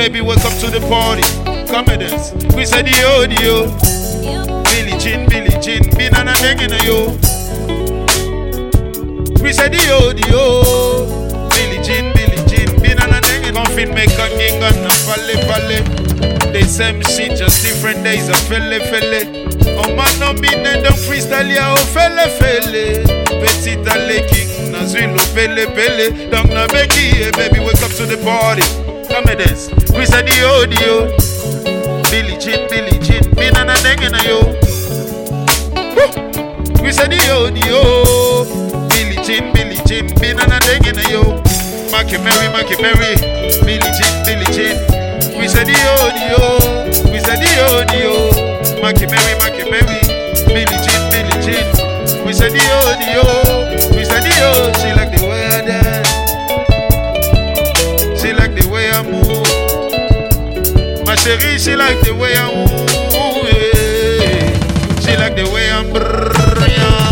baby, welcome to the party. Come with us. We said the audio. Billie Jean, Binana Degina yo. We said the audio. Billie Jean, Binana Degina. Confin make a king and a falle. They same shit, just different days of felle. Oh man, no mean don't freestyle ya, oh felle. Petita king, Nazwilo pele. Don't na Becky, baby, wake up to the party. Come with us. We said the audio. Billie Jean, Binana Degina yo. We said the audio. Billie Jean, Binana Degina yo. Mackie Mary, Billie Jean. We said the audio. Mackie Mary, Billie Jean. We said the audio. She like the way I dance. She like the way I move. My chérie, she like the way I move. Yeah. She like the way I'm brilliant.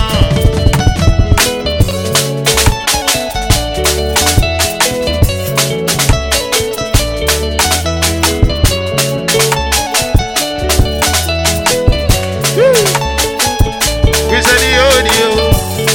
We said the audio.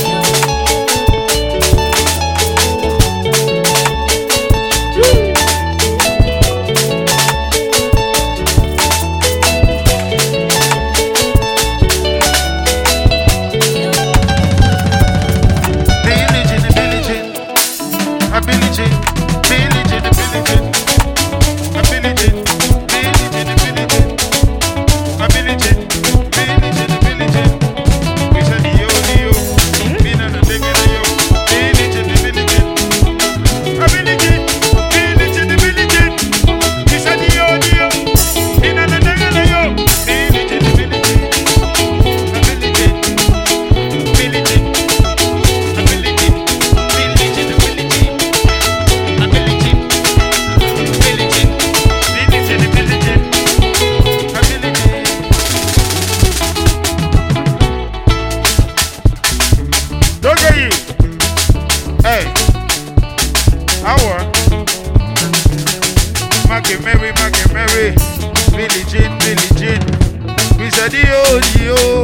Mary, Billie Jean. We said the audio.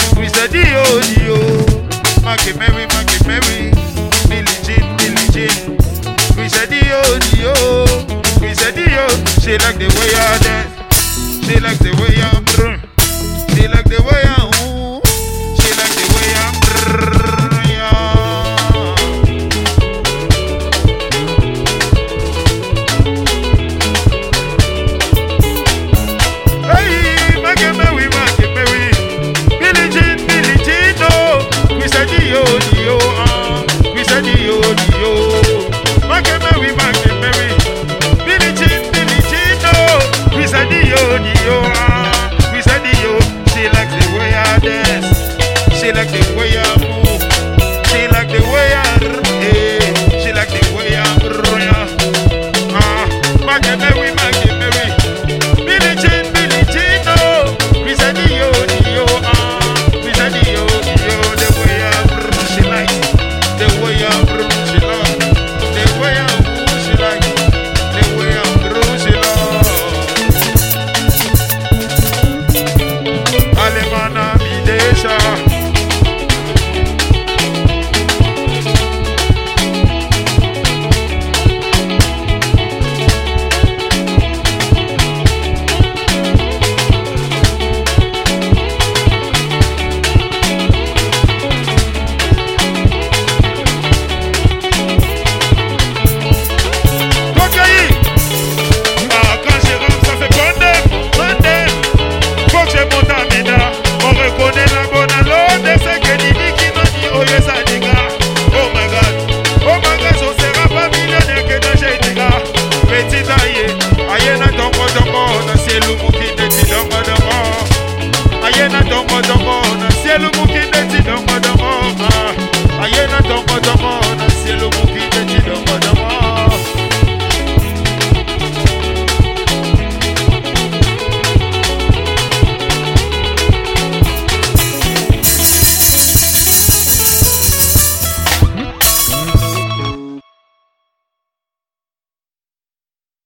Mackie Mary, Billie Jean. We said the audio. She like the way I dance.